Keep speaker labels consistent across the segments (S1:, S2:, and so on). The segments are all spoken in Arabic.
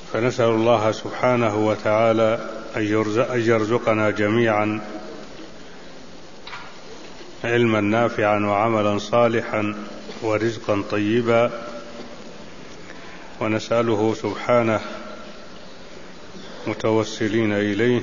S1: فنسأل الله سبحانه وتعالى أن يرزقنا جميعا علما نافعا وعملا صالحا ورزقا طيبا، ونسأله سبحانه متوسلين إليه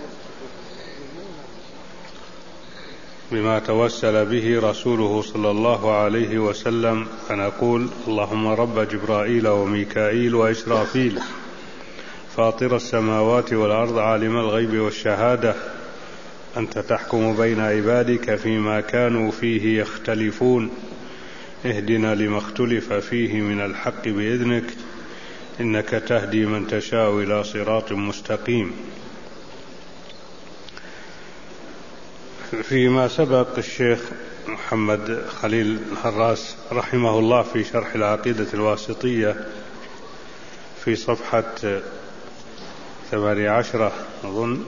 S1: بما توسل به رسوله صلى الله عليه وسلم، فنقول: اللهم رب جبرائيل وميكائيل وإسرافيل فاطر السماوات والأرض عالم الغيب والشهادة، أنت تحكم بين عبادك فيما كانوا فيه يختلفون، اهدنا لما اختلف فيه من الحق بإذنك، إنك تهدي من تشاء إلى صراط مستقيم. فيما سبق الشيخ محمد خليل الهراس رحمه الله في شرح العقيدة الواسطية في صفحة 18 أظن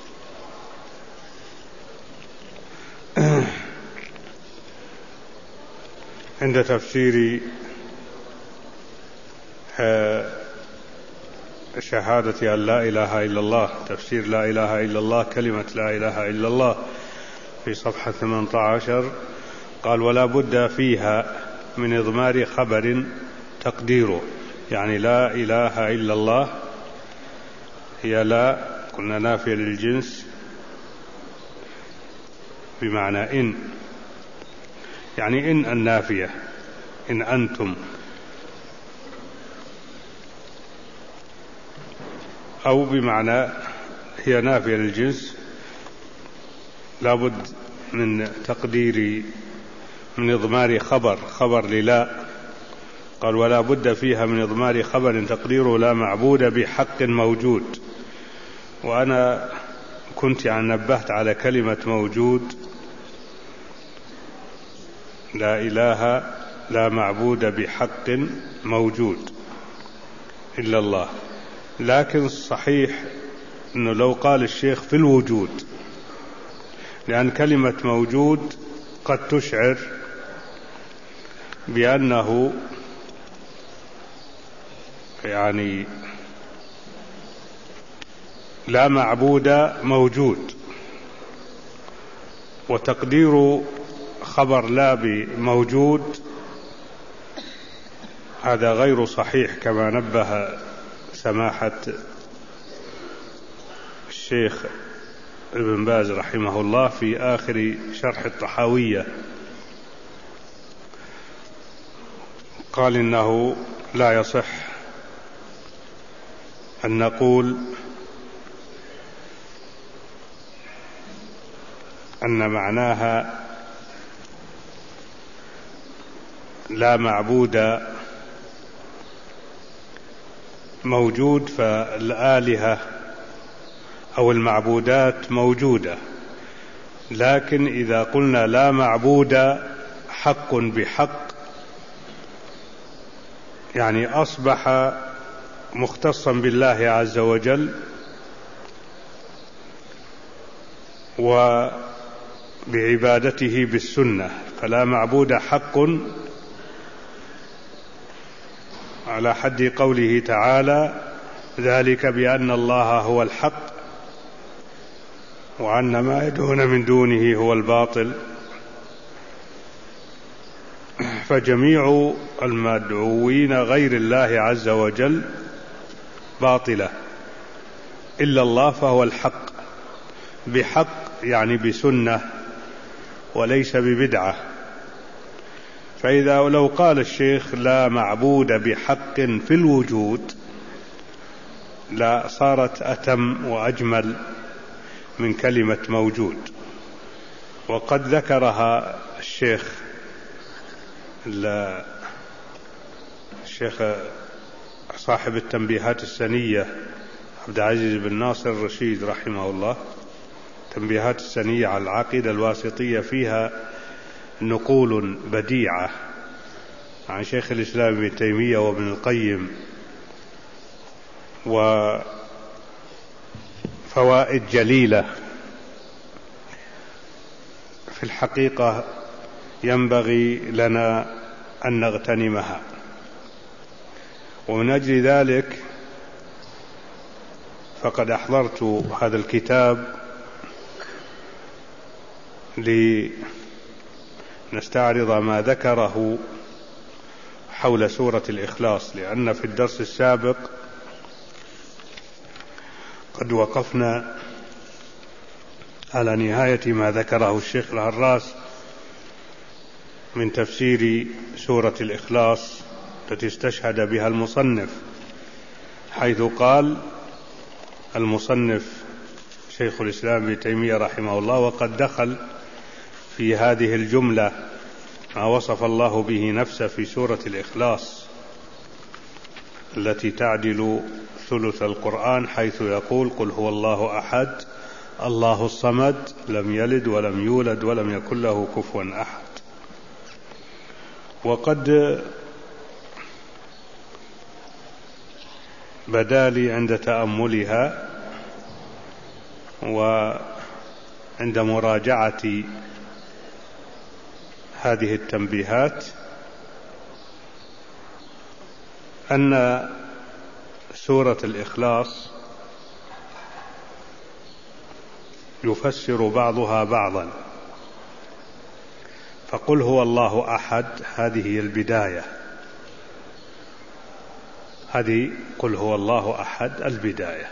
S1: عند تفسير شهادة أن لا إله إلا الله، تفسير لا إله إلا الله، كلمة لا إله إلا الله في صفحة 18، قال: ولا بد فيها من إضمار خبر تقديره، يعني لا إله إلا الله هي لا، قلنا نافية للجنس بمعنى إن، يعني إن النافية، إن أنتم، أو بمعنى هي نافية للجنس لابد من تقدير، من إضمار خبر للا. قال: ولا بد فيها من إضمار خبر تقديره لا معبود بحق موجود. وأنا كنت نبهت على كلمة موجود، لا إله لا معبود بحق موجود إلا الله، لكن الصحيح أنه لو قال الشيخ في الوجود، لأن كلمة موجود قد تشعر بأنه يعني لا معبود موجود، وتقدير خبر لا بموجود هذا غير صحيح، كما نبه سماحة الشيخ ابن باز رحمه الله في آخر شرح الطحاوية، قال: إنه لا يصح أن نقول أن معناها لا معبود موجود فالآلهة أو المعبودات موجودة، لكن إذا قلنا لا معبود حق بحق يعني أصبح مختصا بالله عز وجل وبعبادته بالسنة، فلا معبود حق على حد قوله تعالى: ذلك بأن الله هو الحق وأن ما يدعون من دونه هو الباطل. فجميع المدعوين غير الله عز وجل باطلة، إلا الله فهو الحق، بحق يعني بسنة وليس ببدعة. فإذا لو قال الشيخ لا معبود بحق في الوجود لا صارت أتم وأجمل من كلمة موجود. وقد ذكرها الشيخ صاحب التنبيهات السنية عبد العزيز بن ناصر الرشيد رحمه الله، تنبيهات السنية على العقيدة الواسطية، فيها نقول بديعة عن شيخ الإسلام ابن تيمية وابن القيم، وفوائد جليلة في الحقيقة ينبغي لنا أن نغتنمها. ومن أجل ذلك فقد أحضرت هذا الكتاب لنستعرض ما ذكره حول سورة الإخلاص، لأن في الدرس السابق قد وقفنا على نهاية ما ذكره الشيخ الهراس من تفسير سورة الإخلاص التي استشهد بها المصنف، حيث قال المصنف شيخ الإسلام ابن تيمية رحمه الله: وقد دخل في هذه الجملة ما وصف الله به نفسه في سورة الإخلاص التي تعدل ثلث القرآن، حيث يقول: قل هو الله أحد الله الصمد لم يلد ولم يولد ولم يكن له كفوا أحد. وقد بدا لي عند تأملها وعند مراجعة هذه التنبيهات أن سورة الإخلاص يفسر بعضها بعضا. فقل هو الله أحد هذه هي البداية، هذه قل هو الله أحد البداية،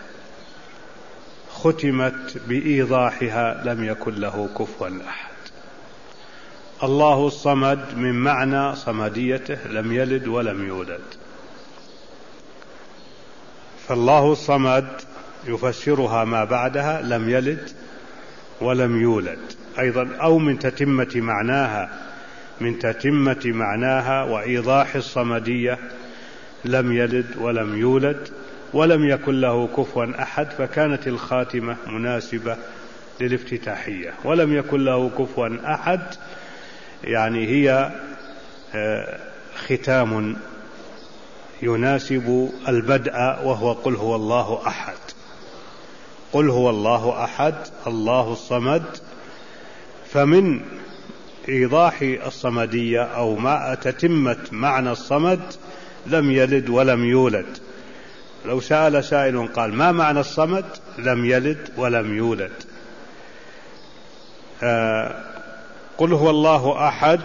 S1: ختمت بإيضاحها لم يكن له كفوا أحد. الله الصمد من معنى صمديته لم يلد ولم يولد، فالله الصمد يفسرها ما بعدها لم يلد ولم يولد أيضا، أو من تتمة معناها وإيضاح الصمدية لم يلد ولم يولد ولم يكن له كفوا أحد، فكانت الخاتمة مناسبة للافتتاحية. ولم يكن له كفوا أحد يعني هي ختام يناسب البدء، وهو قل هو الله أحد. قل هو الله أحد الله الصمد، فمن إيضاح الصمدية أو ما تتمة معنى الصمد لم يلد ولم يولد. لو سأل سائل قال: ما معنى الصمد؟ لم يلد ولم يولد. قل هو الله أحد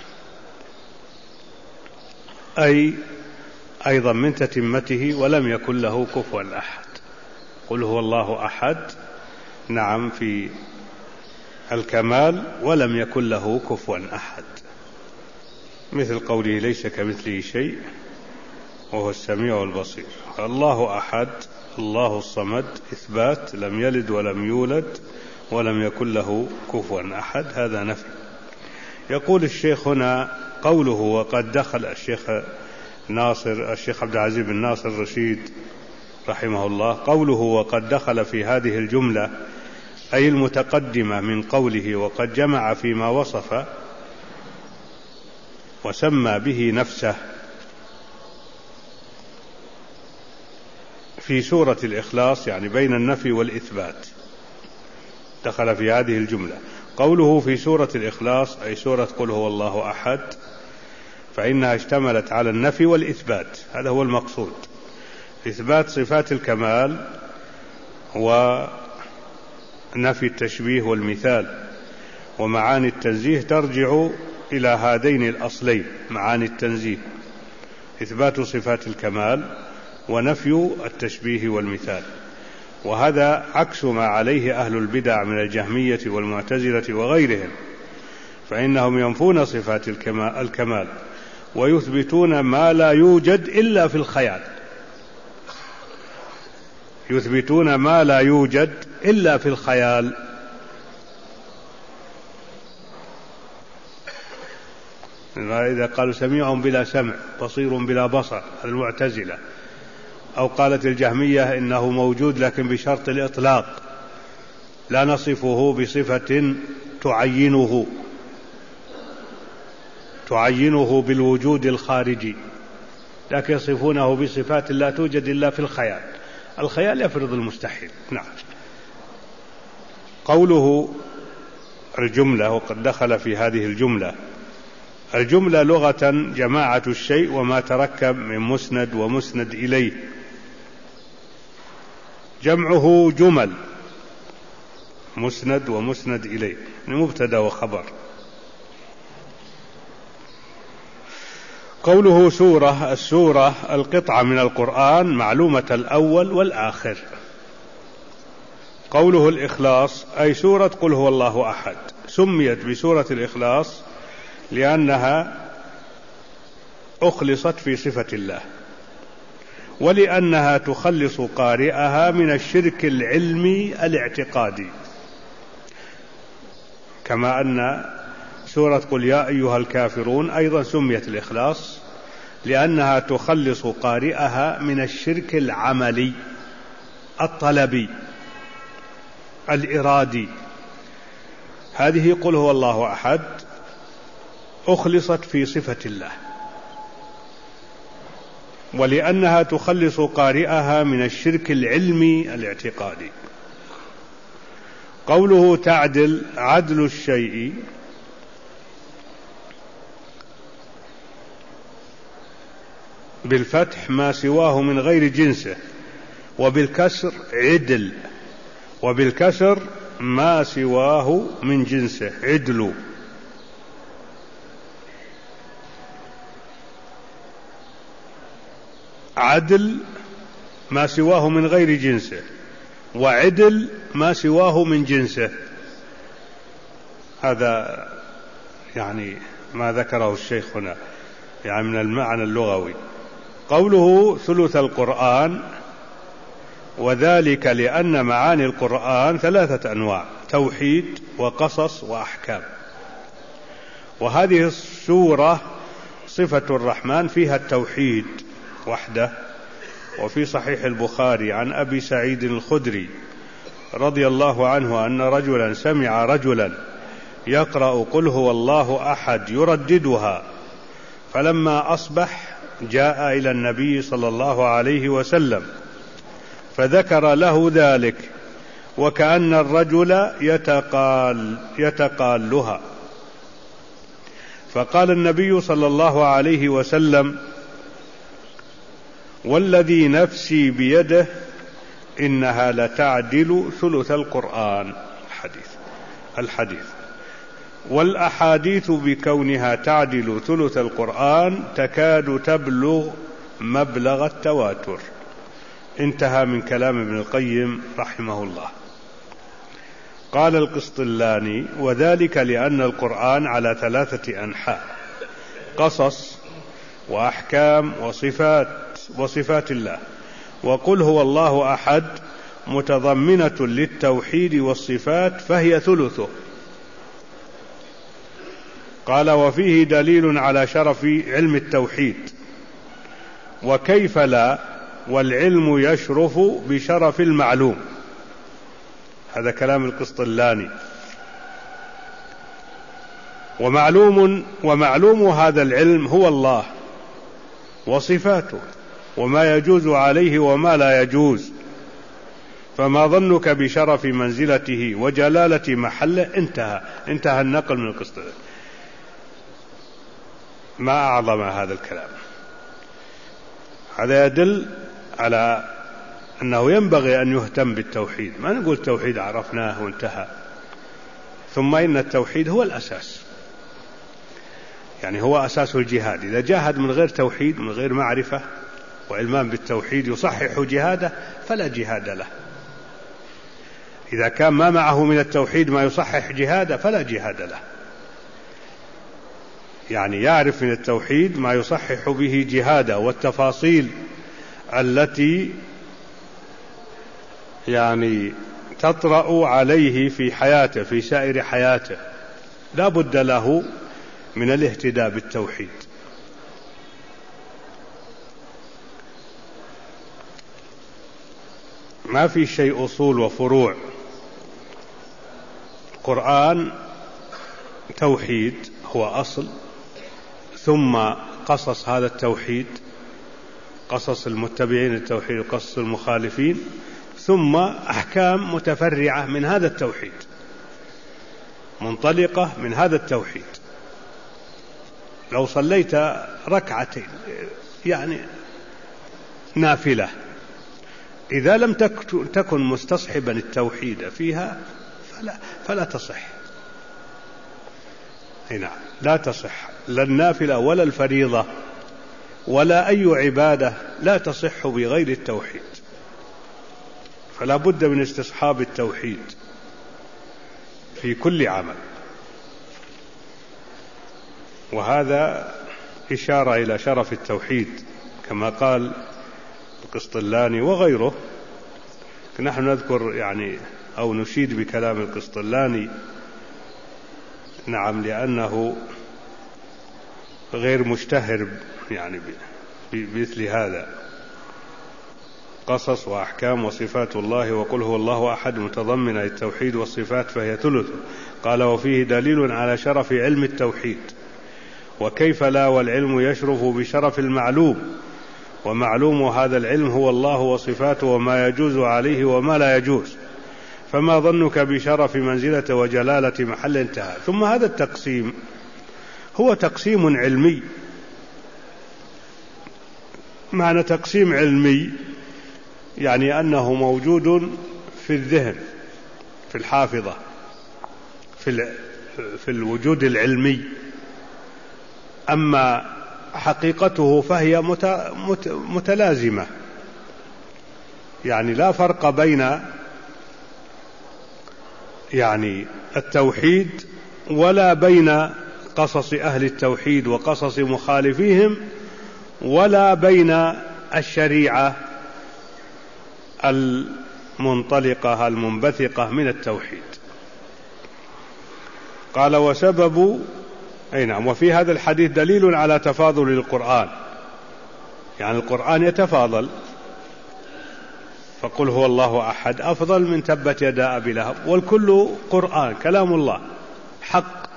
S1: أي أيضا من تتمته ولم يكن له كفوا أحد. قل هو الله أحد نعم في الكمال ولم يكن له كفوا أحد، مثل قوله: ليس كمثله شيء وهو السميع البصير. الله أحد الله الصمد إثبات، لم يلد ولم يولد ولم يكن له كفوا أحد، هذا نفي. يقول الشيخ هنا قوله وقد دخل الشيخ عبد العزيز بن ناصر الرشيد رحمه الله، قوله وقد دخل في هذه الجملة أي المتقدمة من قوله وقد جمع فيما وصف وسمى به نفسه في سورة الإخلاص، يعني بين النفي والإثبات دخل في هذه الجملة. قوله في سورة الإخلاص أي سورة قل هو الله أحد، فإنها اشتملت على النفي والإثبات، هذا هو المقصود، إثبات صفات الكمال ونفي التشبيه والمثال. ومعاني التنزيه ترجع إلى هذين الأصلين، معاني التنزيه إثبات صفات الكمال ونفي التشبيه والمثال، وهذا عكس ما عليه أهل البدع من الجهمية والمعتزلة وغيرهم، فإنهم ينفون صفات الكمال ويثبتون ما لا يوجد إلا في الخيال، يثبتون ما لا يوجد إلا في الخيال. إذا قالوا سميع بلا سمع بصير بلا بصر المعتزلة، أو قالت الجهمية إنه موجود لكن بشرط الإطلاق، لا نصفه بصفة تعينه بالوجود الخارجي، لكن يصفونه بصفات لا توجد إلا في الخيال، الخيال يفرض المستحيل. نعم. قوله الجملة وقد دخل في هذه الجملة لغة جماعة الشيء وما تركب من مسند ومسند إليه، جمعه جمل، مسند ومسند إليه، مبتدأ وخبر. قوله سورة، السورة القطعة من القرآن معلومة الأول والآخر. قوله الإخلاص أي سورة قل هو الله أحد، سميت بسورة الإخلاص لأنها أخلصت في صفة الله، ولأنها تخلص قارئها من الشرك العلمي الاعتقادي، كما أن سورة قل يا أيها الكافرون أيضا سميت الإخلاص لأنها تخلص قارئها من الشرك العملي الطلبي الإرادي. هذه قل هو الله أحد أخلصت في صفة الله، ولأنها تخلص قارئها من الشرك العلمي الاعتقادي. قوله تعدل، عدل الشيء بالفتح ما سواه من غير جنسه، وبالكسر عدل، وبالكسر ما سواه من جنسه عدل. عدل ما سواه من غير جنسه، وعدل ما سواه من جنسه. هذا يعني ما ذكره الشيخ هنا يعني من المعنى اللغوي. قوله ثلث القرآن، وذلك لأن معاني القرآن 3 أنواع: توحيد وقصص وأحكام. وهذه السورة صفة الرحمن فيها التوحيد وحده. وفي صحيح البخاري عن أبي سعيد الخدري رضي الله عنه أن رجلا سمع رجلا يقرأ قل هو الله أحد يرددها، فلما أصبح جاء إلى النبي صلى الله عليه وسلم فذكر له ذلك، وكأن الرجل يتقالها، فقال النبي صلى الله عليه وسلم: والذي نفسي بيده إنها لتعدل ثلث القرآن. الحديث والأحاديث بكونها تعدل ثلث القرآن تكاد تبلغ مبلغ التواتر. انتهى من كلام ابن القيم رحمه الله. قال القسطلاني: وذلك لأن القرآن على 3 أنحاء: قصص وأحكام وصفات الله. وقل هو الله أحد متضمنة للتوحيد والصفات فهي ثلثه. قال: وفيه دليل على شرف علم التوحيد، وكيف لا، والعلم يشرف بشرف المعلوم. هذا كلام القسطلاني. ومعلوم هذا العلم هو الله وصفاته، وما يجوز عليه وما لا يجوز. فما ظنك بشرف منزلته وجلالة محله؟ انتهى النقل من القسطلاني. ما أعظم هذا الكلام. هذا يدل على أنه ينبغي أن يهتم بالتوحيد. ما نقول التوحيد عرفناه وانتهى، ثم إن التوحيد هو الأساس، يعني هو أساس الجهاد. إذا جاهد من غير توحيد، من غير معرفة وعلمان بالتوحيد يصحح جهاده، فلا جهاد له. إذا كان ما معه من التوحيد ما يصحح جهاده، فلا جهاد له. يعني يعرف من التوحيد ما يصحح به جهاده، والتفاصيل التي يعني تطرأ عليه في حياته، في سائر حياته، لا بد له من الاهتداء بالتوحيد. ما في شيء أصول وفروع. القرآن توحيد هو أصل، ثم قصص هذا التوحيد، قصص المتبعين التوحيد وقصص المخالفين، ثم أحكام متفرعة من هذا التوحيد، منطلقة من هذا التوحيد. لو صليت ركعتين يعني نافلة إذا لم تكن مستصحبا التوحيد فيها فلا تصح. نعم، لا تصح، لا النافلة ولا الفريضة ولا أي عبادة لا تصح بغير التوحيد، فلا بد من استصحاب التوحيد في كل عمل. وهذا إشارة إلى شرف التوحيد كما قال القسطلاني وغيره. نحن نذكر يعني أو نشيد بكلام القسطلاني، نعم، لأنه غير مشتهر يعني بمثل هذا. قصص وأحكام وصفات الله وقل هو الله أحد متضمنة التوحيد والصفات فهي ثلث. قال وفيه دليل على شرف علم التوحيد، وكيف لا والعلم يشرف بشرف المعلوم، ومعلوم هذا العلم هو الله وصفاته وما يجوز عليه وما لا يجوز، فما ظنك بشرف منزلة وجلالة محل انتهى. ثم هذا التقسيم هو تقسيم علمي. معنى تقسيم علمي يعني أنه موجود في الذهن، في الحافظة، في الوجود العلمي. أما حقيقته فهي متلازمة، يعني لا فرق بين يعني التوحيد ولا بين قصص أهل التوحيد وقصص مخالفيهم، ولا بين الشريعة المنطلقة المنبثقة من التوحيد. قال وسبب نعم. وفي هذا الحديث دليل على تفاضل القرآن، يعني القرآن يتفاضل، فقل هو الله أحد أفضل من تبت يدا أبي لهب، والكل قرآن كلام الله حق،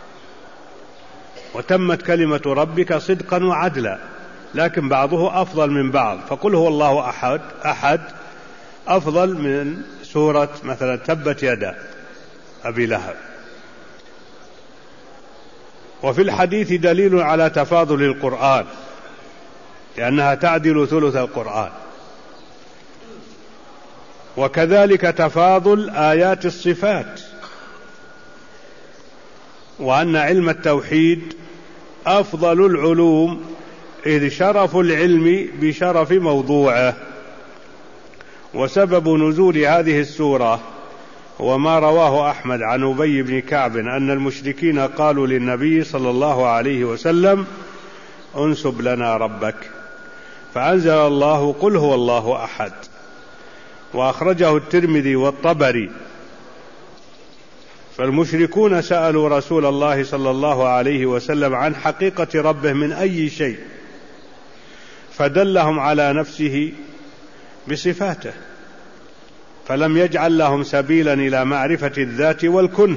S1: وتمت كلمة ربك صدقا وعدلا، لكن بعضه أفضل من بعض، فقل هو الله أحد أفضل من سورة مثلا تبت يدا أبي لهب. وفي الحديث دليل على تفاضل القرآن، لأنها تعدل ثلث القرآن. وكذلك تفاضل آيات الصفات، وأن علم التوحيد أفضل العلوم، إذ شرف العلم بشرف موضوعه. وسبب نزول هذه السورة وما رواه أحمد عن أبي بن كعب أن المشركين قالوا للنبي صلى الله عليه وسلم انسب لنا ربك، فأنزل الله قل هو الله أحد. وأخرجه الترمذي والطبري. فالمشركون سألوا رسول الله صلى الله عليه وسلم عن حقيقة ربه من أي شيء، فدلهم على نفسه بصفاته، فلم يجعل لهم سبيلا إلى معرفة الذات والكنه.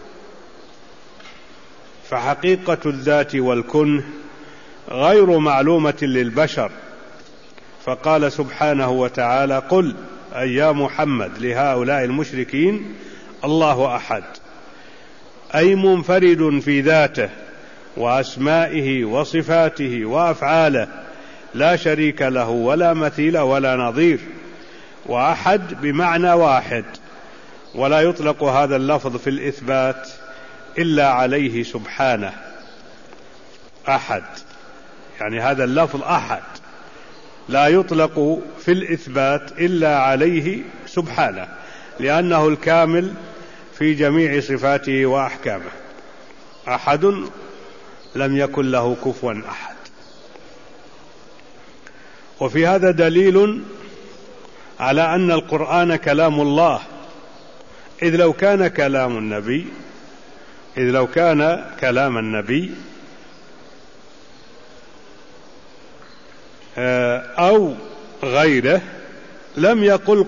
S1: فحقيقة الذات والكنه غير معلومة للبشر، فقال سبحانه وتعالى قل أي يا محمد لهؤلاء المشركين الله أحد، أي منفرد في ذاته وأسمائه وصفاته وأفعاله، لا شريك له ولا مثيل ولا نظير، وأحد بمعنى واحد، ولا يطلق هذا اللفظ في الإثبات إلا عليه سبحانه. أحد يعني هذا اللفظ أحد لا يطلق في الإثبات إلا عليه سبحانه، لأنه الكامل في جميع صفاته وأحكامه. أحد لم يكن له كفوا أحد. وفي هذا دليل على أن القرآن كلام الله، إذ لو كان كلام النبي أو غيره لم يقل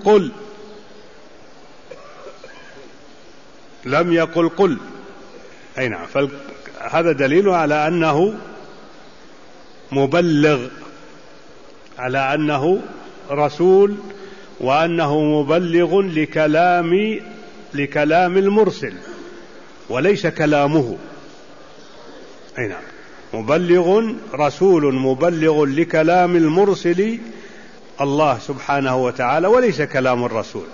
S1: قل. أي نعم. فهذا دليل على أنه مبلغ، على أنه رسول، وأنه مبلغ لكلام المرسل وليس كلامه. أي نعم. رسول مبلغ لكلام المرسل الله سبحانه وتعالى وليس كلام الرسول.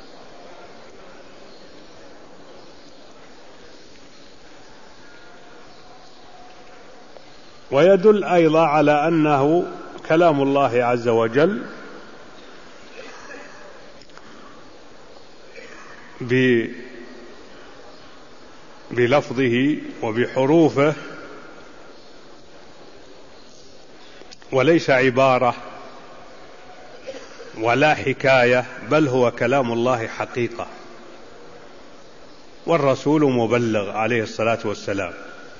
S1: ويدل أيضا على أنه كلام الله عز وجل بلفظه وبحروفه، وليس عبارة ولا حكاية، بل هو كلام الله حقيقة، والرسول مبلغ عليه الصلاة والسلام.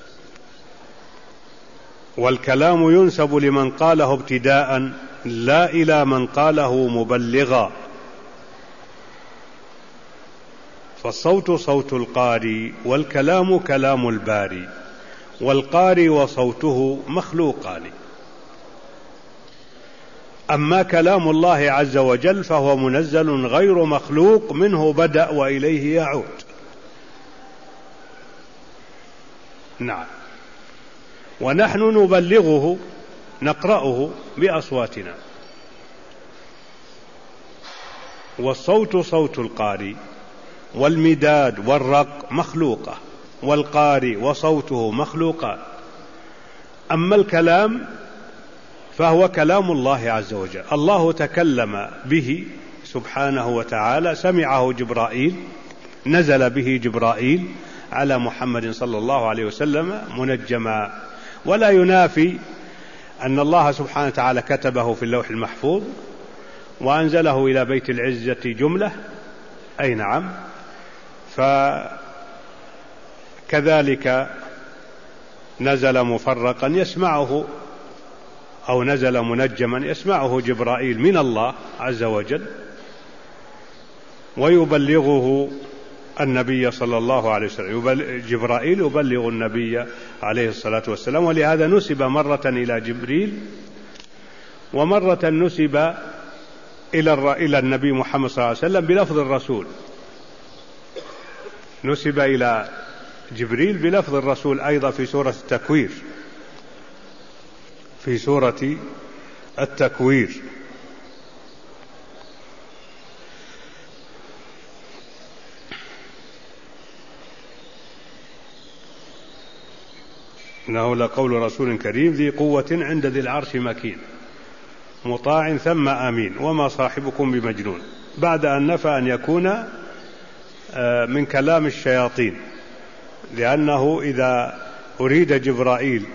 S1: والكلام ينسب لمن قاله ابتداء لا إلى من قاله مبلغا، فالصوت صوت القاري والكلام كلام الباري، والقاري وصوته مخلوقان. أما كلام الله عز وجل فهو منزل غير مخلوق، منه بدأ وإليه يعود. نعم. ونحن نبلغه نقرأه بأصواتنا، والصوت صوت القاري، والمداد والرق مخلوقة، والقاري وصوته مخلوقان. أما الكلام فهو كلام الله عز وجل، الله تكلم به سبحانه وتعالى، سمعه جبرائيل، نزل به جبرائيل على محمد صلى الله عليه وسلم منجما. ولا ينافي أن الله سبحانه وتعالى كتبه في اللوح المحفوظ وأنزله إلى بيت العزة جملة، أي نعم. فكذلك نزل مفرقا يسمعه، أو نزل منجما يسمعه جبرائيل من الله عز وجل، ويبلغه النبي صلى الله عليه وسلم. جبرائيل يبلغ النبي عليه الصلاة والسلام، ولهذا نسب مرة إلى جبريل، ومرة نسب إلى النبي محمد صلى الله عليه وسلم بلفظ الرسول، نسب إلى جبريل بلفظ الرسول أيضا في سورة التكوير، في سورة التكوير. إنه لقول رسول كريم ذي قوة عند ذي العرش مكين مطاع ثم أمين وما صاحبكم بمجنون، بعد أن نفى أن يكون من كلام الشياطين، لأنه إذا أريد جبرائيل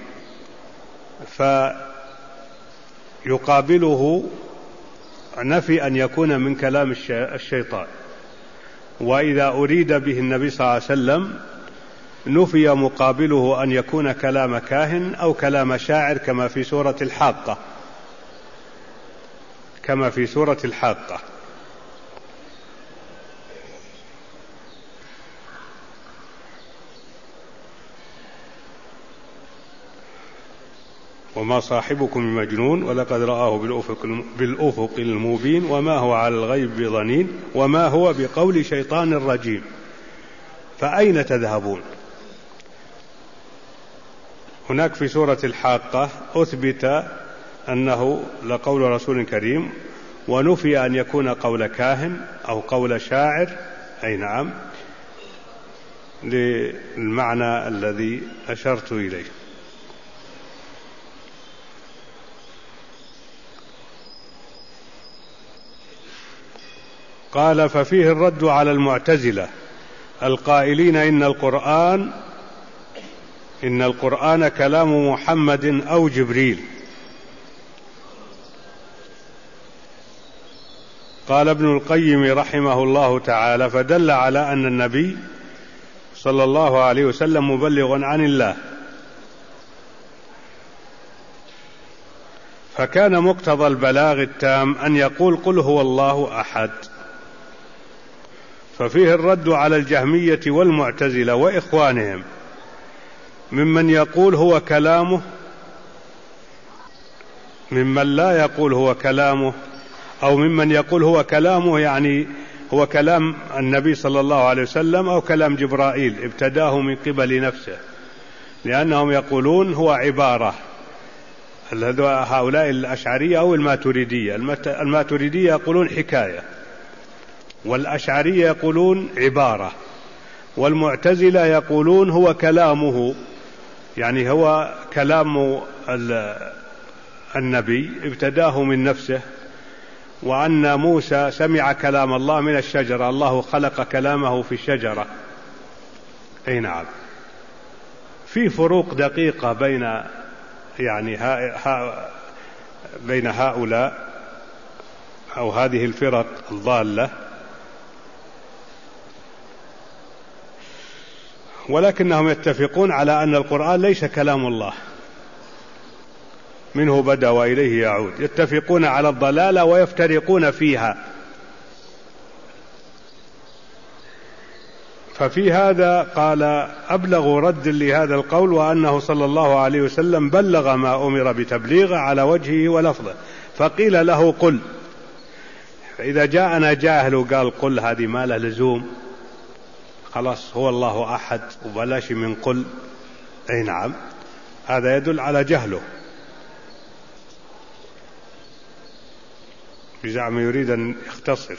S1: فيقابله نفي أن يكون من كلام الشيطان، وإذا أريد به النبي صلى الله عليه وسلم نفي مقابله أن يكون كلام كاهن أو كلام شاعر، كما في سورة الحاقة، كما في سورة الحاقة. وما صاحبكم بمجنون ولقد رآه بالأفق المبين وما هو على الغيب بضنين وما هو بقول شيطان رجيم فأين تذهبون. هناك في سورة الحاقة أثبت أنه لقول رسول كريم، ونفي أن يكون قول كاهن أو قول شاعر، أي نعم، للمعنى الذي أشرت إليه. قال ففيه الرد على المعتزلة القائلين إن القرآن كلام محمد أو جبريل. قال ابن القيم رحمه الله تعالى فدل على أن النبي صلى الله عليه وسلم مبلغ عن الله، فكان مقتضى البلاغ التام أن يقول قل هو الله أحد. ففيه الرد على الجهمية والمعتزلة وإخوانهم ممن يقول هو كلامه، ممن لا يقول هو كلامه، أو ممن يقول هو كلامه يعني هو كلام النبي صلى الله عليه وسلم أو كلام جبرائيل ابتداه من قبل نفسه، لأنهم يقولون هو عبارة هؤلاء الأشعرية أو الماتريدية. الماتريدية يقولون حكاية، والأشعرية يقولون عبارة، والمعتزلة يقولون هو كلامه، يعني هو كلام النبي ابتداه من نفسه، وأن موسى سمع كلام الله من الشجرة، الله خلق كلامه في الشجرة. أي نعم. في فروق دقيقة بين يعني بين هؤلاء أو هذه الفرق الضالة، ولكنهم يتفقون على أن القرآن ليس كلام الله، منه بدأ وإليه يعود. يتفقون على الضلالة ويفترقون فيها. ففي هذا قال أبلغ رد لهذا القول وأنه صلى الله عليه وسلم بلغ ما أمر بتبليغه على وجهه ولفظه، فقيل له قل. فإذا جاءنا جاهل وقال قل، هذه ما له لزوم، خلاص هو الله أحد وبلاش من قل. أي نعم، هذا يدل على جهله، بزعم يريد أن يختصر.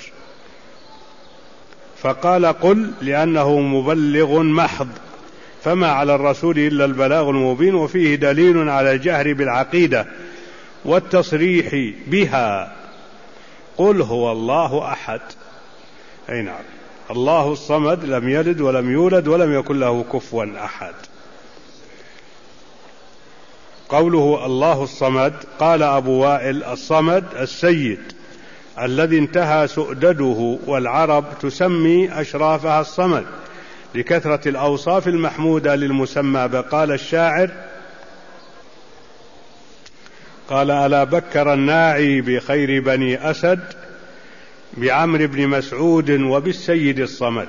S1: فقال قل لأنه مبلغ محض، فما على الرسول إلا البلاغ المبين، وفيه دليل على الجهر بالعقيدة والتصريح بها. قل هو الله أحد. أي نعم، الله الصمد لم يلد ولم يولد ولم يكن له كفوا أحد. قوله الله الصمد، قال أبو وائل الصمد السيد الذي انتهى سؤدده، والعرب تسمي أشرافها الصمد لكثرة الأوصاف المحمودة للمسمى. بقال الشاعر قال ألا بكر الناعي بخير بني أسد بعمر بن مسعود وبالسيد الصمد.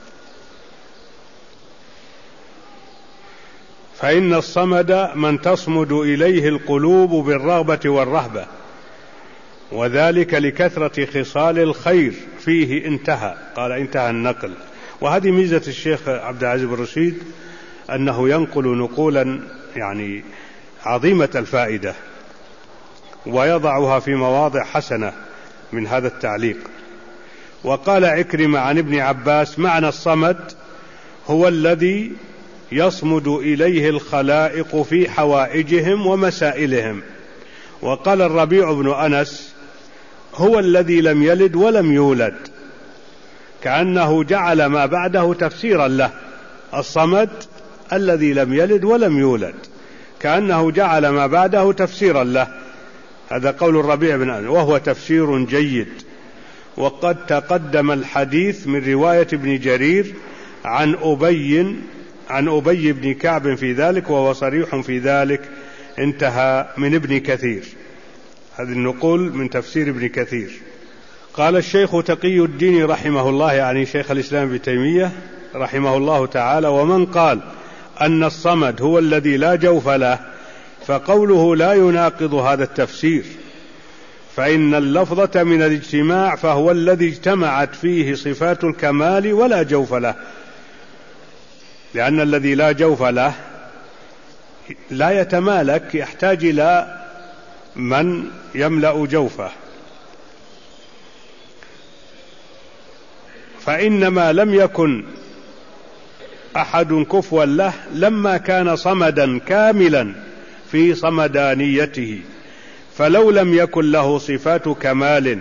S1: فإن الصمد من تصمد إليه القلوب بالرغبة والرهبة، وذلك لكثرة خصال الخير فيه. انتهى، قال انتهى النقل. وهذه ميزة الشيخ عبد العزيز بن رشيد، أنه ينقل نقولا يعني عظيمة الفائدة، ويضعها في مواضع حسنة من هذا التعليق. وقال عكرمة عن ابن عباس معنى الصمد هو الذي يصمد إليه الخلائق في حوائجهم ومسائلهم. وقال الربيع بن أنس هو الذي لم يلد ولم يولد، كأنه جعل ما بعده تفسيرا له. الصمد الذي لم يلد ولم يولد، كأنه جعل ما بعده تفسيرا له. هذا قول الربيع بن أنس، وهو تفسير جيد. وقد تقدم الحديث من رواية ابن جرير عن أبي بن كعب في ذلك، وهو صريح في ذلك. انتهى من ابن كثير. هذه النقول من تفسير ابن كثير. قال الشيخ تقي الدين رحمه الله، يعني شيخ الإسلام ابن تيمية رحمه الله تعالى: ومن قال أن الصمد هو الذي لا جوف له فقوله لا يناقض هذا التفسير، فإن اللفظة من الاجتماع، فهو الذي اجتمعت فيه صفات الكمال ولا جوف له، لأن الذي لا جوف له لا يتمالك، يحتاج إلى من يملأ جوفه. فإنما لم يكن أحد كفوا له لما كان صمدا كاملا في صمدانيته، فلو لم يكن له صفات كمال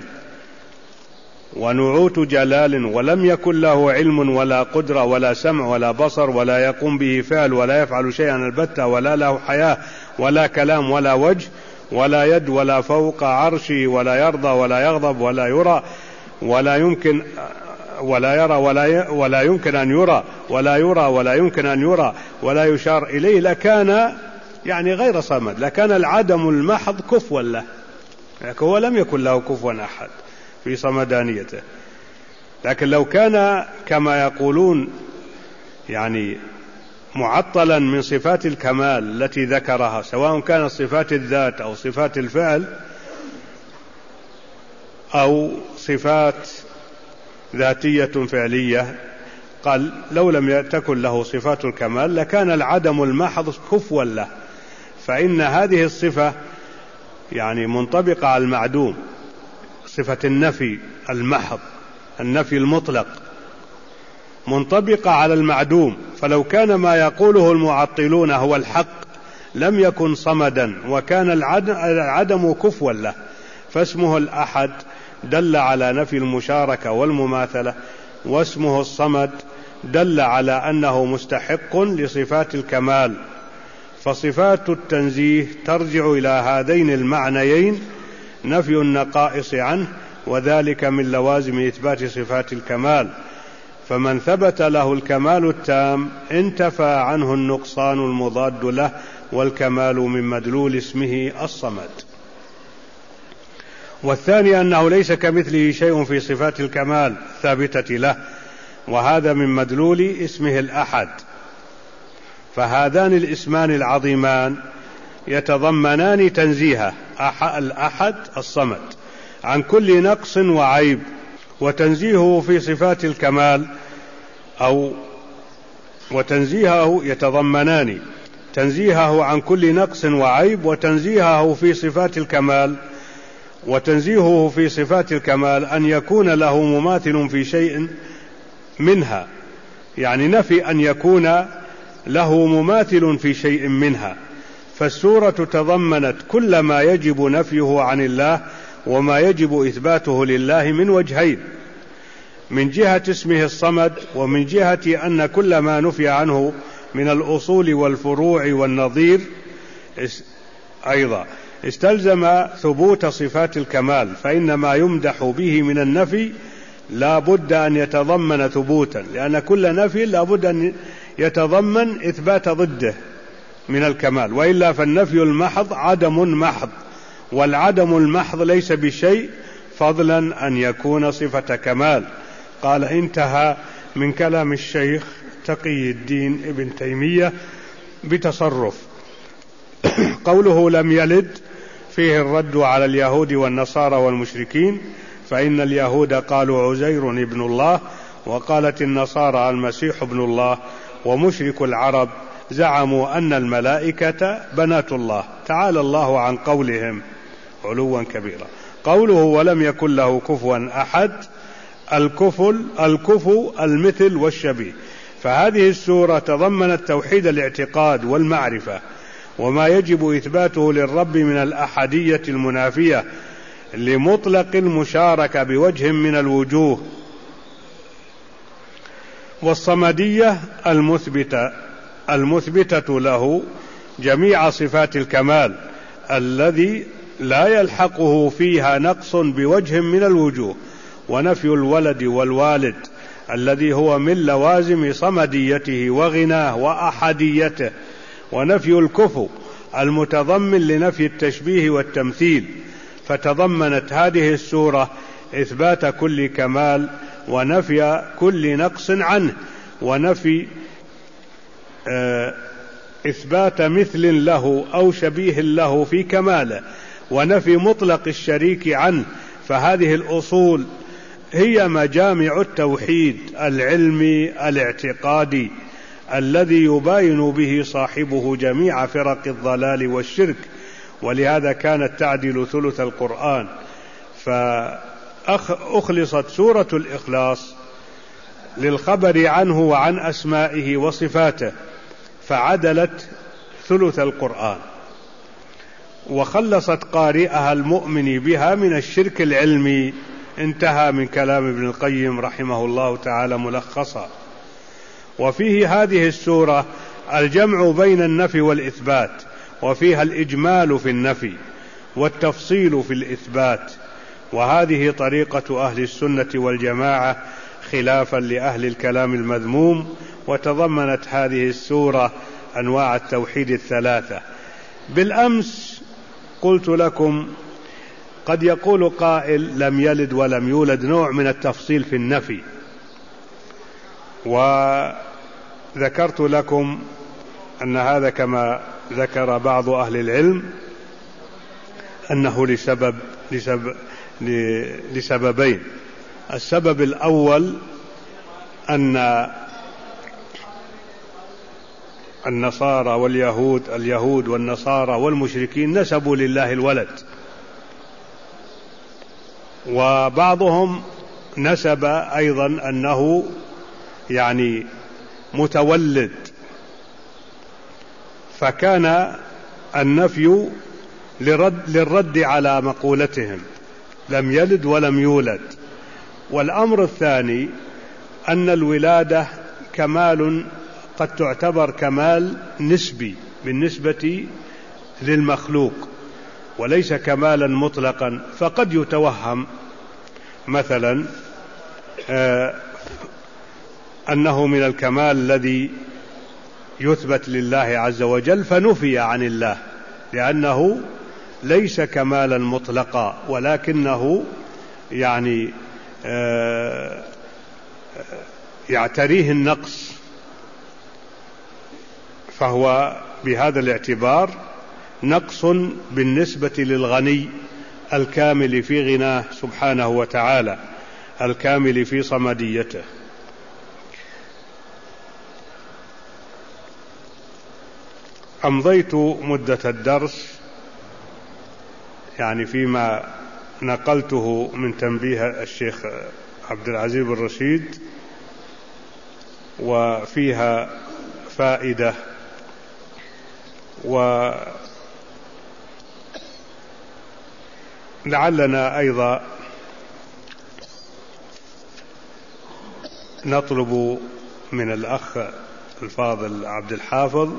S1: ونعوت جلال، ولم يكن له علم ولا قدرة ولا سمع ولا بصر، ولا يقوم به فعل ولا يفعل شيئا البتة، ولا له حياة ولا كلام ولا وجه ولا يد ولا فوق عرشه، ولا يرضى ولا يغضب ولا يرى ولا يمكن ولا يرى ولا يمكن أن يرى ولا يرى ولا يمكن أن يرى ولا يشار إليه، لكان يعني غير صمد، لكان العدم المحض كفوا له، لكن هو لم يكن له كفوا أحد في صمدانيته. لكن لو كان كما يقولون يعني معطلا من صفات الكمال التي ذكرها، سواء كانت صفات الذات أو صفات الفعل أو صفات ذاتية فعلية، قال لو لم تكن له صفات الكمال لكان العدم المحض كفوا له. فإن هذه الصفة يعني منطبقة على المعدوم، صفة النفي المحض، النفي المطلق منطبقة على المعدوم. فلو كان ما يقوله المعطلون هو الحق لم يكن صمدا، وكان العدم كفوا له، فاسمه الأحد دل على نفي المشاركة والمماثلة، واسمه الصمد دل على أنه مستحق لصفات الكمال. فصفات التنزيه ترجع إلى هذين المعنيين، نفي النقائص عنه، وذلك من لوازم إثبات صفات الكمال. فمن ثبت له الكمال التام انتفى عنه النقصان المضاد له، والكمال من مدلول اسمه الصمد. والثاني أنه ليس كمثله شيء في صفات الكمال ثابتة له، وهذا من مدلول اسمه الأحد. فهذان الاسمان العظيمان يتضمنان تنزيهه الأحد الصمد عن كل نقص وعيب، وتنزيهه في صفات الكمال وتنزيهه يتضمنان تنزيهه عن كل نقص وعيب، وتنزيهه في صفات الكمال. وتنزيهه في صفات الكمال أن يكون له مماثل في شيء منها، يعني نفي أن يكون له مماثل في شيء منها. فالسورة تضمنت كل ما يجب نفيه عن الله وما يجب إثباته لله من وجهين: من جهة اسمه الصمد، ومن جهة أن كل ما نفي عنه من الأصول والفروع والنظير أيضا استلزم ثبوت صفات الكمال. فإن ما يمدح به من النفي لا بد أن يتضمن ثبوتا، لأن كل نفي لا بد أن يتضمن إثبات ضده من الكمال، وإلا فالنفي المحض عدم محض، والعدم المحض ليس بشيء فضلا أن يكون صفة كمال. قال: انتهى من كلام الشيخ تقي الدين ابن تيمية بتصرف. قوله لم يلد فيه الرد على اليهود والنصارى والمشركين، فإن اليهود قالوا عزير ابن الله، وقالت النصارى المسيح ابن الله، ومشرك العرب زعموا أن الملائكة بنات الله، تعالى الله عن قولهم علوا كبيرا. قوله ولم يكن له كفوا أحد، الكفو المثل والشبيه. فهذه السورة تضمنت توحيد الاعتقاد والمعرفة، وما يجب إثباته للرب من الأحدية المنافية لمطلق المشاركة بوجه من الوجوه، والصمدية المثبتة له جميع صفات الكمال الذي لا يلحقه فيها نقص بوجه من الوجوه، ونفي الولد والوالد الذي هو من لوازم صمديته وغناه وأحديته، ونفي الكفو المتضمن لنفي التشبيه والتمثيل. فتضمنت هذه السورة إثبات كل كمال ونفي كل نقص عنه، ونفي إثبات مثل له أو شبيه له في كماله، ونفي مطلق الشريك عنه. فهذه الأصول هي مجامع التوحيد العلمي الاعتقادي الذي يباين به صاحبه جميع فرق الضلال والشرك، ولهذا كانت تعدل ثلث القرآن. فأخلصت سورة الإخلاص للخبر عنه وعن أسمائه وصفاته، فعدلت ثلث القرآن، وخلصت قارئها المؤمن بها من الشرك العلمي. انتهى من كلام ابن القيم رحمه الله تعالى ملخصا. وفيه هذه السورة الجمع بين النفي والإثبات، وفيها الإجمال في النفي والتفصيل في الإثبات، وهذه طريقة أهل السنة والجماعة خلافا لأهل الكلام المذموم. وتضمنت هذه السورة أنواع التوحيد الثلاثة. بالأمس قلت لكم قد يقول قائل لم يلد ولم يولد نوع من التفصيل في النفي، وذكرت لكم أن هذا كما ذكر بعض أهل العلم أنه لسببين. السبب الأول أن النصارى واليهود والنصارى والمشركين نسبوا لله الولد، وبعضهم نسب أيضا أنه يعني متولد، فكان النفي للرد على مقولتهم لم يلد ولم يولد. والأمر الثاني أن الولادة كمال قد تعتبر كمال نسبي بالنسبة للمخلوق وليس كمالا مطلقا، فقد يتوهم مثلا أنه من الكمال الذي يثبت لله عز وجل فنفي عن الله، لأنه ليس كمالا مطلقا ولكنه يعني يعتريه النقص، فهو بهذا الاعتبار نقص بالنسبة للغني الكامل في غناه سبحانه وتعالى، الكامل في صمديته. أمضيت مدة الدرس يعني فيما نقلته من تنبيه الشيخ عبد العزيز بن رشيد، وفيها فائدة، ولعلنا أيضا نطلب من الأخ الفاضل عبد الحافظ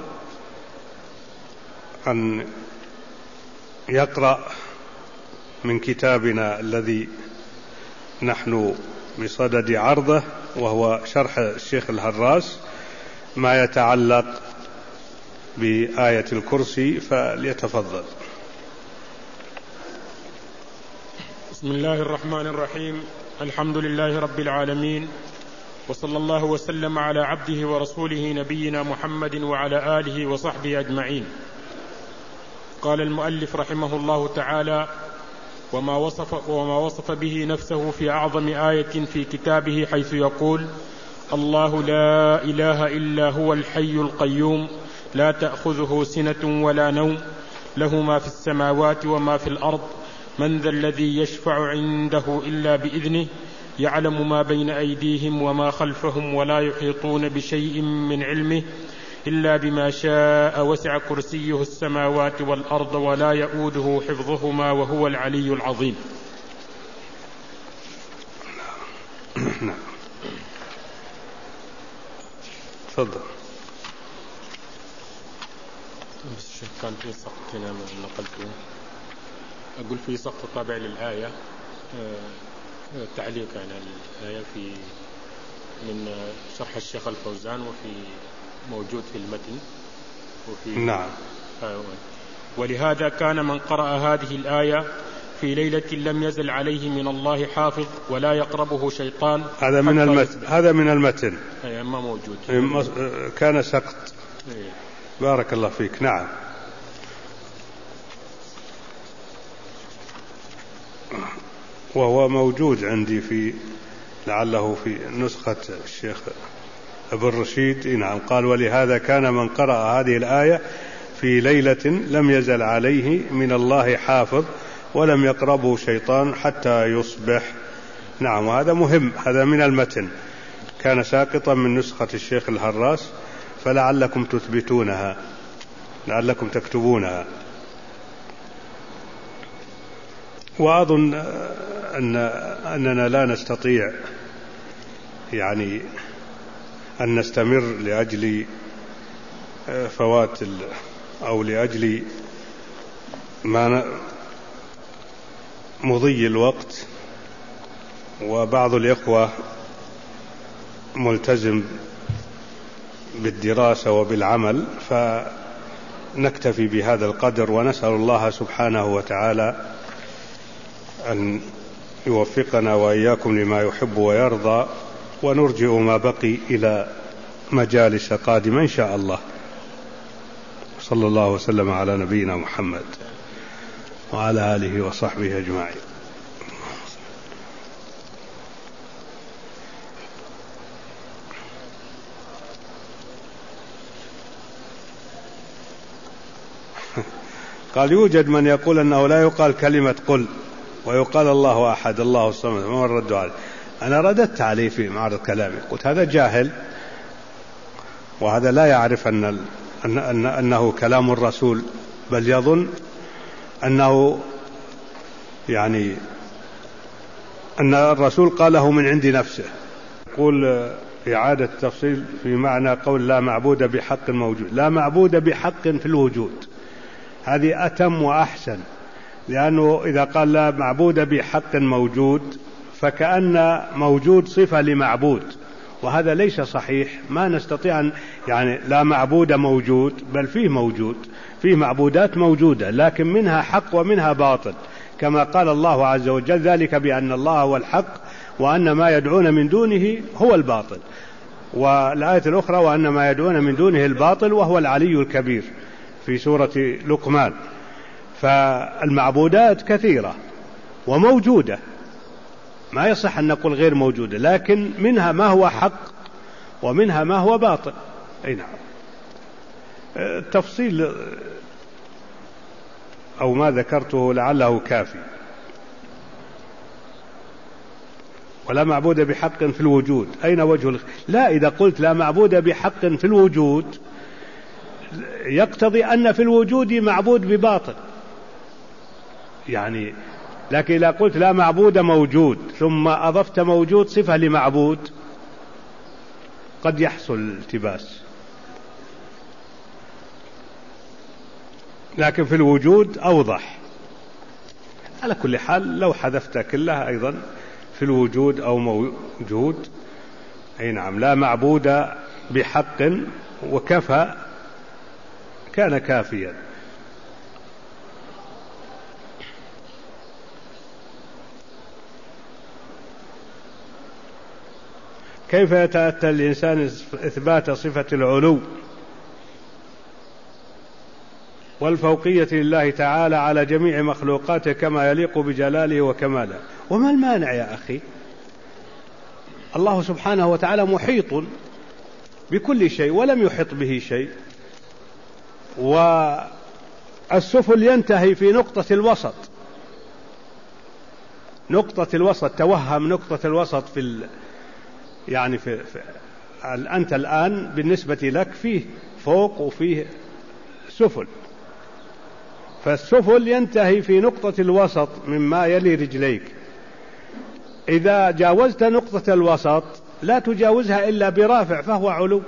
S1: أن يقرأ من كتابنا الذي نحن بصدد عرضه، وهو شرح الشيخ الهراس، ما يتعلق بآية الكرسي، فليتفضل.
S2: بسم الله الرحمن الرحيم. الحمد لله رب العالمين، وصلى الله وسلم على عبده ورسوله نبينا محمد وعلى آله وصحبه أجمعين. قال المؤلف رحمه الله تعالى: وما وصف به نفسه في أعظم آية في كتابه، حيث يقول: الله لا إله إلا هو الحي القيوم لا تأخذه سنة ولا نوم له ما في السماوات وما في الأرض من ذا الذي يشفع عنده إلا بإذنه يعلم ما بين أيديهم وما خلفهم ولا يحيطون بشيء من علمه إلا بما شاء وسع كرسيه السماوات والأرض ولا يؤوده حفظهما وهو العلي العظيم.
S1: تفضل.
S2: بس كان في سقط هنا نقلته، أقول في سقط طابع للآية، تعليق على الآية في من شرح الشيخ الفوزان، وفي موجود في المتن وفي
S1: نعم.
S2: ولهذا كان من قرأ هذه الآية في ليلة لم يزل عليه من الله حافظ ولا يقربه شيطان.
S1: هذا من المتن، هذا من المتن
S2: ما موجود،
S1: كان سقط. بارك الله فيك. نعم. وهو موجود عندي في لعله في نسخة الشيخ ابن رشيد. نعم. قال: ولهذا كان من قرأ هذه الآية في ليلة لم يزل عليه من الله حافظ ولم يقربه شيطان حتى يصبح. نعم. وهذا مهم، هذا من المتن، كان ساقطا من نسخة الشيخ الهراس، فلعلكم تثبتونها، لعلكم تكتبونها. وأظن أننا لا نستطيع يعني أن نستمر لأجل فوات أو لأجل مضي الوقت، وبعض الإخوة ملتزم بالدراسة وبالعمل، فنكتفي بهذا القدر، ونسأل الله سبحانه وتعالى أن يوفقنا وإياكم لما يحب ويرضى، ونرجع ما بقي إلى مجالس قادمة إن شاء الله. صلى الله وسلم على نبينا محمد وعلى آله وصحبه أجمعين. قال: يوجد من يقول أنه لا يقال كلمة قل ويقال الله أحد الله الصمد، ما ردوا عليه. أنا رددت عليه في معرض كلامي، قلت هذا جاهل، وهذا لا يعرف أنه كلام الرسول، بل يظن أنه يعني أن الرسول قاله من عند نفسه. يقول إعادة تفصيل في معنى قول لا معبود بحق موجود. لا معبود بحق في الوجود، هذه أتم وأحسن، لأنه إذا قال لا معبود بحق موجود فكأن موجود صفة لمعبود، وهذا ليس صحيح. ما نستطيع أن يعني لا معبود موجود، بل فيه موجود، فيه معبودات موجودة، لكن منها حق ومنها باطل، كما قال الله عز وجل ذلك بأن الله هو الحق وأن ما يدعون من دونه هو الباطل. والآية الأخرى وأن ما يدعون من دونه الباطل وهو العلي الكبير في سورة لقمان. فالمعبودات كثيرة وموجودة، ما يصح أن نقول غير موجودة، لكن منها ما هو حق ومنها ما هو باطل. أي نعم. التفصيل أو ما ذكرته لعله كافي. ولا معبود بحق في الوجود، أين وجه لا، إذا قلت لا معبود بحق في الوجود يقتضي أن في الوجود معبود بباطل يعني. لكن إذا قلت لا معبود موجود ثم أضفت موجود صفة لمعبود قد يحصل التباس. لكن في الوجود أوضح. على كل حال لو حذفت كلها أيضا في الوجود أو موجود، أي نعم، لا معبود بحق وكفى، كان كافيا. كيف يتأتى الإنسان إثبات صفة العلو والفوقية لله تعالى على جميع مخلوقاته كما يليق بجلاله وكماله؟ وما المانع يا أخي؟ الله سبحانه وتعالى محيط بكل شيء ولم يحط به شيء، والسفل ينتهي في نقطة الوسط. نقطة الوسط، توهم نقطة الوسط يعني أنت الآن بالنسبة لك فيه فوق وفيه سفل، فالسفل ينتهي في نقطة الوسط مما يلي رجليك. إذا جاوزت نقطة الوسط لا تجاوزها إلا برافع، فهو علو.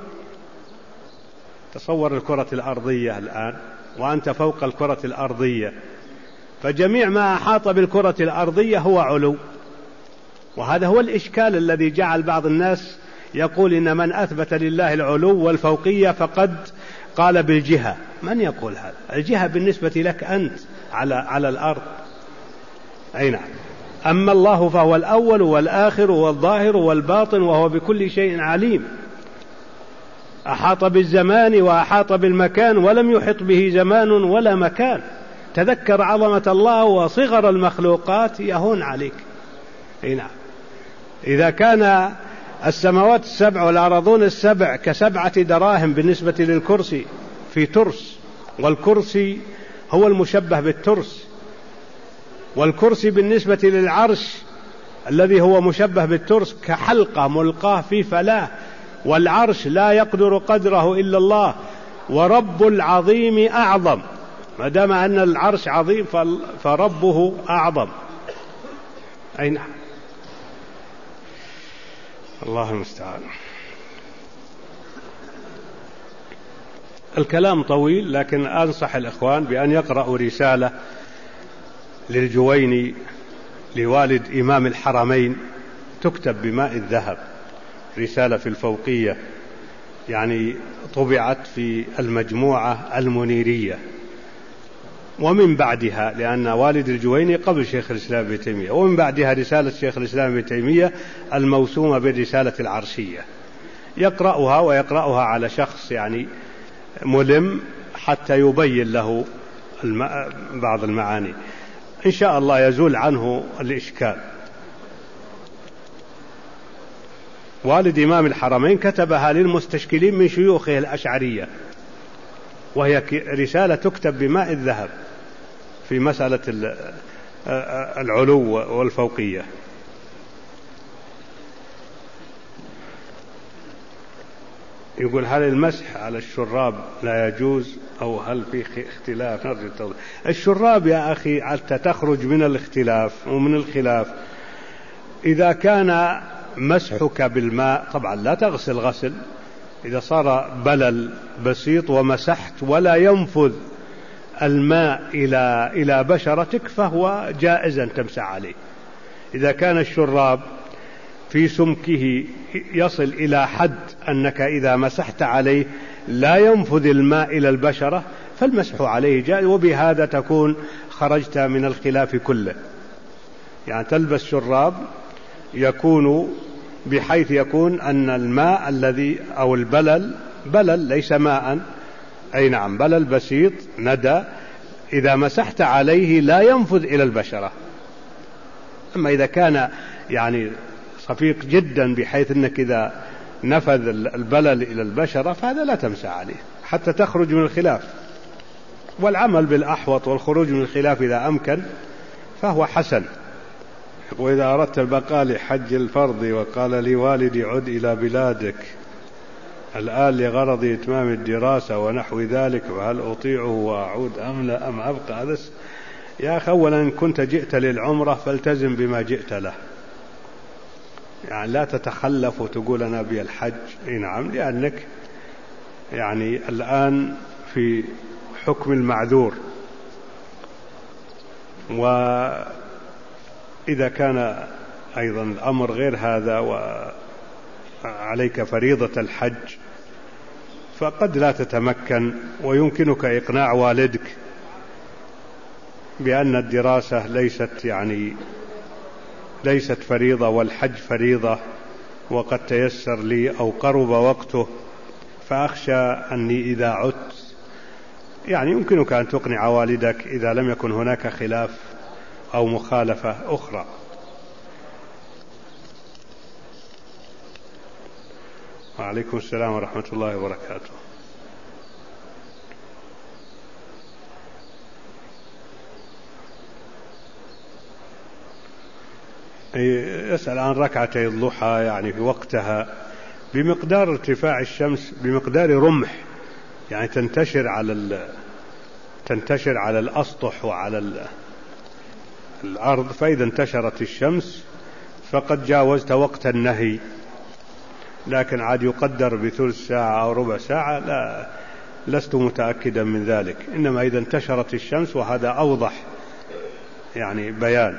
S1: تصور الكرة الأرضية الآن وأنت فوق الكرة الأرضية، فجميع ما أحاط بالكرة الأرضية هو علو. وهذا هو الإشكال الذي جعل بعض الناس يقول إن من أثبت لله العلو والفوقية فقد قال بالجهة. من يقول هذا؟ الجهة بالنسبة لك أنت على الأرض. أي نعم. أما الله فهو الأول والآخر والظاهر والباطن وهو بكل شيء عليم. أحاط بالزمان وأحاط بالمكان ولم يحط به زمان ولا مكان. تذكر عظمة الله وصغر المخلوقات يهون عليك. أي نعم. إذا كان السماوات السبع والأرضون السبع كسبعة دراهم بالنسبة للكرسي في ترس، والكرسي هو المشبه بالترس، والكرسي بالنسبة للعرش الذي هو مشبه بالترس كحلقة ملقاه في فلاة، والعرش لا يقدر قدره إلا الله، ورب العظيم أعظم. ما دام أن العرش عظيم فربه أعظم. أي نعم. الله المستعان. الكلام طويل، لكن أنصح الإخوان بأن يقرأوا رسالة للجويني لوالد إمام الحرمين تكتب بماء الذهب، رسالة في الفوقية، يعني طبعت في المجموعة المنيرية. ومن بعدها، لأن والد الجويني قبل شيخ الإسلام ابن تيمية، ومن بعدها رسالة شيخ الإسلام ابن تيمية الموسومة بالرسالة العرشية، يقرأها ويقرأها على شخص يعني ملم حتى يبين له بعض المعاني، إن شاء الله يزول عنه الإشكال. والد إمام الحرمين كتبها للمستشكلين من شيوخه الأشعرية، وهي رسالة تكتب بماء الذهب في مسألة العلو والفوقية. يقول هل المسح على الشراب لا يجوز أو هل في اختلاف؟ الشراب يا أخي حتى تخرج من الاختلاف ومن الخلاف، إذا كان مسحك بالماء طبعا لا تغسل غسل، إذا صار بلل بسيط ومسحت ولا ينفذ الماء إلى بشرتك فهو جائز أن تمسح عليه. إذا كان الشراب في سمكه يصل إلى حد أنك إذا مسحت عليه لا ينفذ الماء إلى البشرة فالمسح عليه جائز، وبهذا تكون خرجت من الخلاف كله. يعني تلبس شراب يكون بحيث يكون أن الماء الذي أو البلل ليس ماء، أي نعم بلل بسيط ندى، إذا مسحت عليه لا ينفذ إلى البشرة. أما إذا كان يعني صفيق جدا بحيث أنك إذا نفذ البلل إلى البشرة فهذا لا تمسح عليه حتى تخرج من الخلاف. والعمل بالأحوط والخروج من الخلاف إذا أمكن فهو حسن. وإذا أردت البقاء لحج الفرض وقال لي والدي عد إلى بلادك الآن لغرض إتمام الدراسة ونحو ذلك، فهل أطيعه وأعود أم لا أم أبقى؟ هذا يا أخي أولا كنت جئت للعمرة فالتزم بما جئت له، يعني لا تتخلف وتقول أنا أبي الحج. نعم، لأنك يعني الآن في حكم المعذور، وإذا كان أيضا الأمر غير هذا وعليك فريضة الحج فقد لا تتمكن، ويمكنك إقناع والدك بأن الدراسة ليست فريضة والحج فريضة وقد تيسر لي أو قرب وقته، فأخشى أني إذا عدت يعني يمكنك أن تقنع والدك إذا لم يكن هناك خلاف أو مخالفة أخرى. وعليكم السلام ورحمة الله وبركاته. يسأل عن ركعتي الضحى يعني في وقتها بمقدار ارتفاع الشمس بمقدار رمح، يعني تنتشر على الأسطح وعلى الأرض، فإذا انتشرت الشمس فقد جاوزت وقت النهي، لكن عاد يقدر بثلث ساعة أو ربع ساعة لا لست متأكدا من ذلك، إنما إذا انتشرت الشمس وهذا أوضح يعني بيان.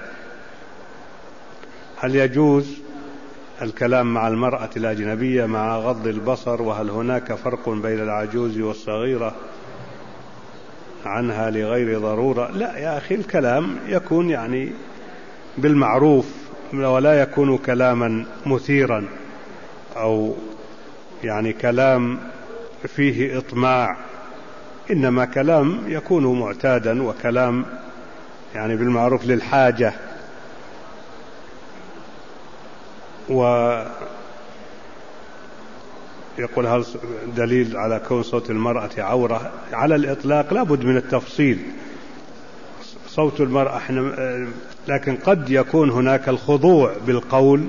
S1: هل يجوز الكلام مع المرأة الأجنبية مع غض البصر؟ وهل هناك فرق بين العجوز والصغيرة عنها لغير ضرورة؟ لا يا أخي، الكلام يكون يعني بالمعروف ولا يكون كلاما مثيرا أو يعني كلام فيه إطماع، إنما كلام يكون معتادا وكلام يعني بالمعروف للحاجة. ويقول هل دليل على كون صوت المرأة عورة؟ على الإطلاق لا بد من التفصيل. صوت المرأة لكن قد يكون هناك الخضوع بالقول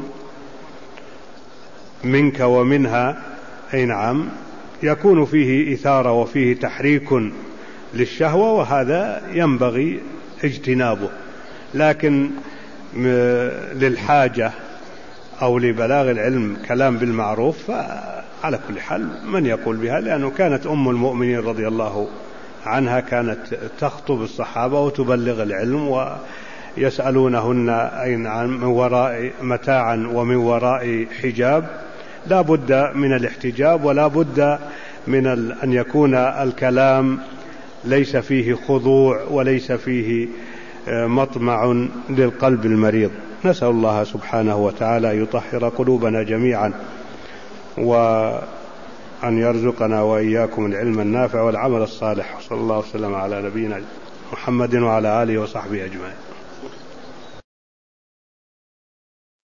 S1: منك ومنها، أي نعم، يكون فيه إثارة وفيه تحريك للشهوة، وهذا ينبغي اجتنابه، لكن للحاجة أو لبلاغ العلم كلام بالمعروف على كل حال من يقول بها، لأنه كانت أم المؤمنين رضي الله عنها كانت تخطب الصحابة وتبلغ العلم ويسألونهن عن من وراء متاعا ومن وراء حجاب. لا بد من الاحتجاب ولا بد من أن يكون الكلام ليس فيه خضوع وليس فيه مطمع للقلب المريض. نسأل الله سبحانه وتعالى يطهر قلوبنا جميعا وأن يرزقنا وإياكم العلم النافع والعمل الصالح. صلى الله وسلم على نبينا محمد وعلى آله وصحبه أجمعين.